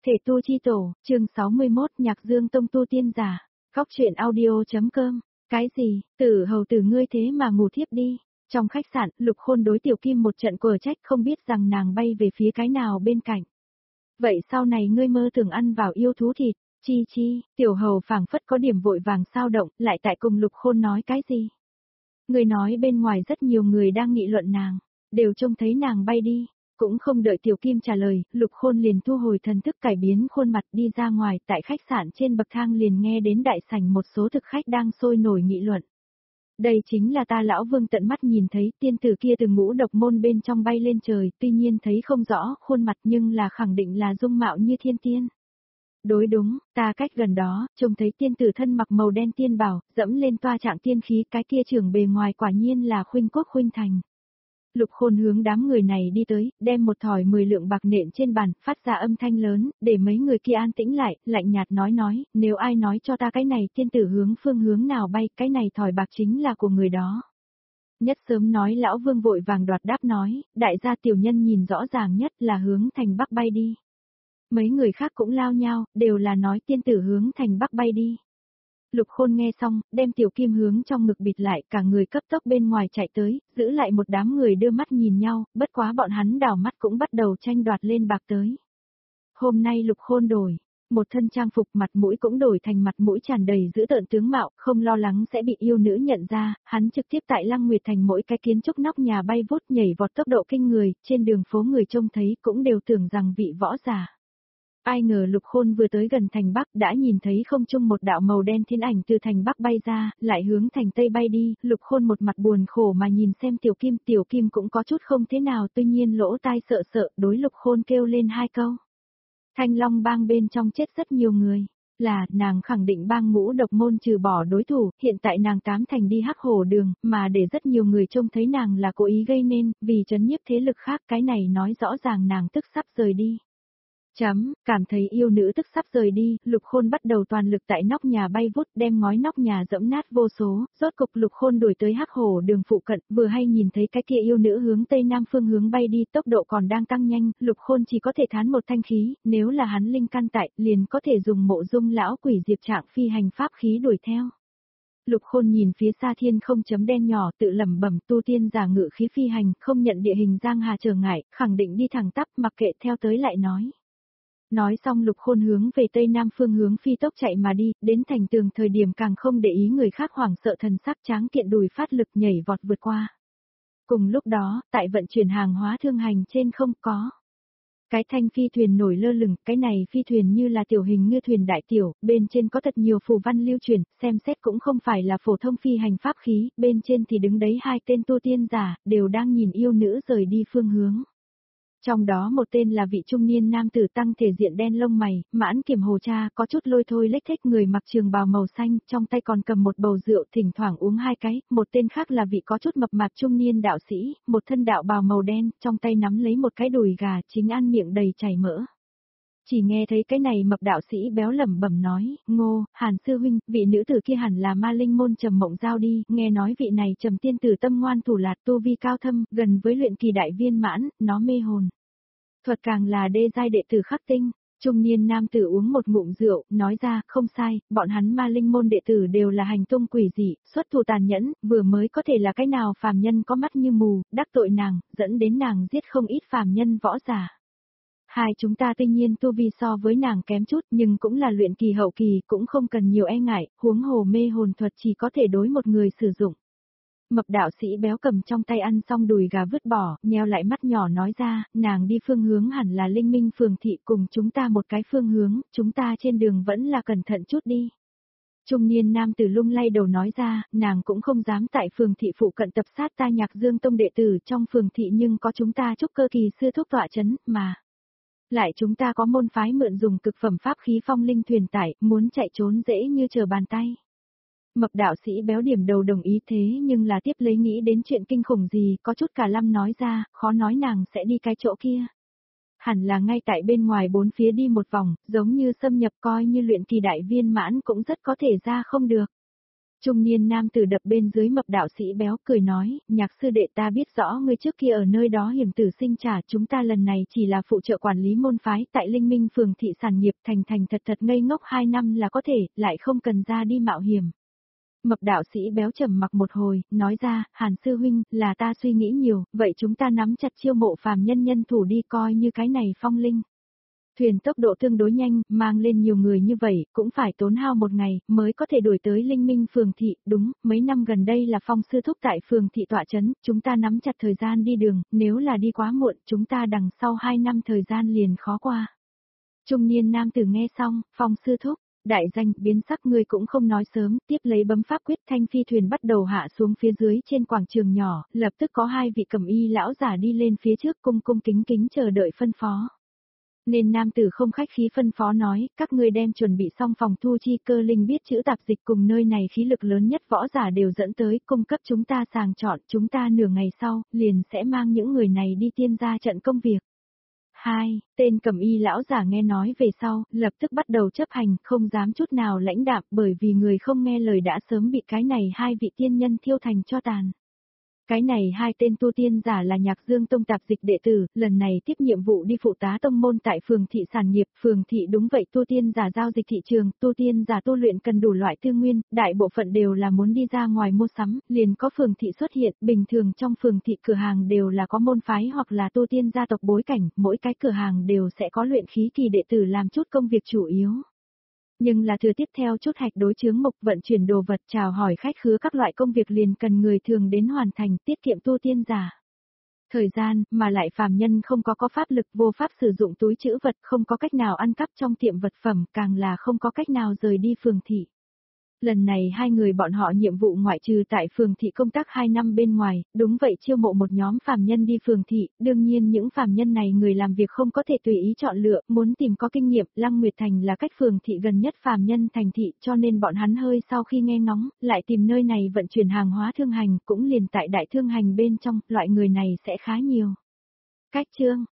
Thể tu chi tổ, chương 61 Nhạc Dương Tông tu tiên giả. Góc truyện audio.com. Cái gì, Tử hầu tử ngươi thế mà ngủ thiếp đi. Trong khách sạn, Lục Khôn đối Tiểu Kim một trận quở trách không biết rằng nàng bay về phía cái nào bên cạnh. Vậy sau này ngươi mơ tưởng ăn vào yêu thú thịt, chi chi, Tiểu hầu phảng phất có điểm vội vàng sao động, lại tại cùng Lục Khôn nói cái gì. Ngươi nói bên ngoài rất nhiều người đang nghị luận nàng, đều trông thấy nàng bay đi. Cũng không đợi Tiểu Kim trả lời, Lục Khôn liền thu hồi thần thức cải biến khuôn mặt đi ra ngoài, tại khách sạn trên bậc thang liền nghe đến đại sảnh một số thực khách đang sôi nổi nghị luận. Đây chính là ta lão Vương tận mắt nhìn thấy tiên tử kia từ ngũ độc môn bên trong bay lên trời, tuy nhiên thấy không rõ khuôn mặt nhưng là khẳng định là dung mạo như thiên tiên. Đối đúng, ta cách gần đó, trông thấy tiên tử thân mặc màu đen tiên bào, dẫm lên toa trạng tiên khí, cái kia trưởng bề ngoài quả nhiên là khuynh quốc khuynh thành. Lục Khôn hướng đám người này đi tới, đem một thỏi 10 lượng bạc nện trên bàn, phát ra âm thanh lớn, để mấy người kia an tĩnh lại, lạnh nhạt nói, nếu ai nói cho ta cái này tiên tử hướng phương hướng nào bay, cái này thỏi bạc chính là của người đó. Nhất sớm nói lão Vương vội vàng đoạt đáp nói, đại gia tiểu nhân nhìn rõ ràng nhất là hướng thành bắc bay đi. Mấy người khác cũng lao nhau, đều là nói tiên tử hướng thành bắc bay đi. Lục Khôn nghe xong, đem Tiểu Kim hướng trong ngực bịt lại, cả người cấp tốc bên ngoài chạy tới, giữ lại một đám người đưa mắt nhìn nhau, bất quá bọn hắn đảo mắt cũng bắt đầu tranh đoạt lên bạc tới. Hôm nay Lục Khôn đổi, một thân trang phục, mặt mũi cũng đổi thành mặt mũi tràn đầy dữ tợn tướng mạo, không lo lắng sẽ bị yêu nữ nhận ra, hắn trực tiếp tại Lăng Nguyệt Thành mỗi cái kiến trúc nóc nhà bay vút nhảy vọt tốc độ kinh người, trên đường phố người trông thấy cũng đều tưởng rằng vị võ giả. Ai ngờ Lục Khôn vừa tới gần thành Bắc đã nhìn thấy không trung một đạo màu đen thiên ảnh từ thành Bắc bay ra, lại hướng thành Tây bay đi, Lục Khôn một mặt buồn khổ mà nhìn xem Tiểu Kim cũng có chút không thế nào, tuy nhiên lỗ tai sợ đối Lục Khôn kêu lên hai câu. Thanh Long bang bên trong chết rất nhiều người, là nàng khẳng định bang ngũ độc môn trừ bỏ đối thủ, hiện tại nàng tám thành đi Hắc Hổ đường, mà để rất nhiều người trông thấy nàng là cố ý gây nên, vì trấn nhiếp thế lực khác, cái này nói rõ ràng nàng tức sắp rời đi. Cảm thấy yêu nữ tức sắp rời đi, Lục Khôn bắt đầu toàn lực tại nóc nhà bay vút, đem ngói nóc nhà dẫm nát vô số, rốt cục Lục Khôn đuổi tới Hắc Hổ đường phụ cận, vừa hay nhìn thấy cái kia yêu nữ hướng tây nam phương hướng bay đi, tốc độ còn đang tăng nhanh, Lục Khôn chỉ có thể thán một thanh khí, nếu là hắn linh căn tại, liền có thể dùng Mộ Dung lão quỷ diệp trạng phi hành pháp khí đuổi theo. Lục Khôn nhìn phía xa thiên không chấm đen nhỏ, tự lẩm bẩm, tu tiên giả ngự khí phi hành, không nhận địa hình giang hà trở ngại, khẳng định đi thẳng tắp, mặc kệ theo tới lại nói. Nói xong Lục Khôn hướng về tây nam phương hướng phi tốc chạy mà đi, đến thành tường thời điểm càng không để ý người khác hoảng sợ, thần sắc tráng kiện đùi phát lực nhảy vọt vượt qua. Cùng lúc đó, tại vận chuyển hàng hóa thương hành trên không có. Cái thanh phi thuyền nổi lơ lửng, cái này phi thuyền như là tiểu hình ngư thuyền đại tiểu, bên trên có thật nhiều phù văn lưu truyền, xem xét cũng không phải là phổ thông phi hành pháp khí, bên trên thì đứng đấy hai tên tu tiên giả, đều đang nhìn yêu nữ rời đi phương hướng. Trong đó một tên là vị trung niên nam tử tăng thể diện đen lông mày, mãn kiểm hồ cha, có chút lôi thôi lếch thếch, người mặc trường bào màu xanh, trong tay còn cầm một bầu rượu, thỉnh thoảng uống hai cái, một tên khác là vị có chút mập mạp trung niên đạo sĩ, một thân đạo bào màu đen, trong tay nắm lấy một cái đùi gà, chính ăn miệng đầy chảy mỡ. Chỉ nghe thấy cái này mập đạo sĩ béo lẩm bẩm nói, Ngô, Hàn sư huynh, vị nữ tử kia hẳn là Ma Linh môn Trầm Mộng Giao đi, nghe nói vị này Trầm tiên tử tâm ngoan thủ lạt, tu vi cao thâm, gần với luyện kỳ đại viên mãn, nó mê hồn. Thuật càng là đê giai đệ tử khắc tinh. Trung niên nam tử uống một ngụm rượu, nói ra, không sai, bọn hắn Ma Linh môn đệ tử đều là hành tung quỷ dị, xuất thủ tàn nhẫn, vừa mới có thể là cái nào phàm nhân có mắt như mù, đắc tội nàng, dẫn đến nàng giết không ít phàm nhân võ giả. Hai chúng ta tuy nhiên tu vi so với nàng kém chút, nhưng cũng là luyện kỳ hậu kỳ, cũng không cần nhiều e ngại, huống hồ mê hồn thuật chỉ có thể đối một người sử dụng. Mập đạo sĩ béo cầm trong tay ăn xong đùi gà vứt bỏ, nheo lại mắt nhỏ nói ra, nàng đi phương hướng hẳn là Linh Minh phường thị, cùng chúng ta một cái phương hướng, chúng ta trên đường vẫn là cẩn thận chút đi. Trung niên nam tử lung lay đầu nói ra, nàng cũng không dám tại phường thị phụ cận tập sát ta Nhạc Dương tông đệ tử trong phường thị, nhưng có chúng ta trúc cơ kỳ sư thúc tọa chấn, mà. Lại chúng ta có môn phái mượn dùng cực phẩm pháp khí phong linh thuyền tải, muốn chạy trốn dễ như trở bàn tay. Mập đạo sĩ béo điểm đầu đồng ý, thế nhưng là tiếp lấy nghĩ đến chuyện kinh khủng gì, có chút cả lăm nói ra, khó nói nàng sẽ đi cái chỗ kia. Hẳn là ngay tại bên ngoài bốn phía đi một vòng, giống như xâm nhập, coi như luyện kỳ đại viên mãn cũng rất có thể ra không được. Trung niên nam tử đập bên dưới mập đạo sĩ béo cười nói, nhạc sư đệ ta biết rõ ngươi trước kia ở nơi đó hiểm tử sinh trả, chúng ta lần này chỉ là phụ trợ quản lý môn phái tại Linh Minh phường thị sản nghiệp, thành thành thật thật ngây ngốc 2 năm là có thể, lại không cần ra đi mạo hiểm. Mập đạo sĩ béo trầm mặc một hồi, nói ra, Hàn sư huynh, là ta suy nghĩ nhiều, vậy chúng ta nắm chặt chiêu mộ phàm nhân nhân thủ đi, coi như cái này phong linh. Thuyền tốc độ tương đối nhanh, mang lên nhiều người như vậy, cũng phải tốn hao một ngày, mới có thể đuổi tới Linh Minh phường thị, đúng, mấy năm gần đây là Phong sư thúc tại phường thị tọa trấn, chúng ta nắm chặt thời gian đi đường, nếu là đi quá muộn, chúng ta đằng sau 2 năm thời gian liền khó qua. Trung niên nam tử nghe xong, Phong sư thúc, đại danh, biến sắc ngươi cũng không nói sớm, tiếp lấy bấm pháp quyết, thanh phi thuyền bắt đầu hạ xuống phía dưới trên quảng trường nhỏ, lập tức có 2 vị cẩm y lão giả đi lên phía trước cung cung kính kính chờ đợi phân phó. Nên nam tử không khách khí phân phó nói, các ngươi đem chuẩn bị xong phòng thu chi, Cơ Linh biết chữ tạp dịch cùng nơi này khí lực lớn nhất võ giả đều dẫn tới, cung cấp chúng ta sàng chọn, chúng ta nửa ngày sau, liền sẽ mang những người này đi tiên ra trận công việc. 2. Tên cẩm y lão giả nghe nói về sau, lập tức bắt đầu chấp hành, không dám chút nào lãnh đạm, bởi vì người không nghe lời đã sớm bị cái này 2 vị tiên nhân thiêu thành cho tàn. Cái này 2 tên tu tiên giả là Nhạc Dương Tông tạp dịch đệ tử, lần này tiếp nhiệm vụ đi phụ tá tông môn tại phường thị sản nghiệp, phường thị đúng vậy, tu tiên giả giao dịch thị trường, tu tiên giả tu luyện cần đủ loại tư nguyên, đại bộ phận đều là muốn đi ra ngoài mua sắm, liền có phường thị xuất hiện, bình thường trong phường thị cửa hàng đều là có môn phái hoặc là tu tiên gia tộc bối cảnh, mỗi cái cửa hàng đều sẽ có luyện khí kỳ đệ tử làm chút công việc chủ yếu. Nhưng là thừa tiếp theo chút hạch đối chướng mục vận chuyển đồ vật, chào hỏi khách khứa các loại công việc liền cần người thường đến hoàn thành, tiết kiệm tu tiên giả thời gian, mà lại phàm nhân không có pháp lực, vô pháp sử dụng túi trữ vật, không có cách nào ăn cắp trong tiệm vật phẩm, càng là không có cách nào rời đi phường thị. Lần này 2 người bọn họ nhiệm vụ ngoại trừ tại phường thị công tác 2 năm bên ngoài, đúng vậy, chiêu mộ một nhóm phàm nhân đi phường thị, đương nhiên những phàm nhân này người làm việc không có thể tùy ý chọn lựa, muốn tìm có kinh nghiệm, Lăng Nguyệt Thành là cách phường thị gần nhất phàm nhân thành thị, cho nên bọn hắn hơi sau khi nghe ngóng, lại tìm nơi này vận chuyển hàng hóa thương hành, cũng liền tại đại thương hành bên trong, loại người này sẽ khá nhiều. Cách chương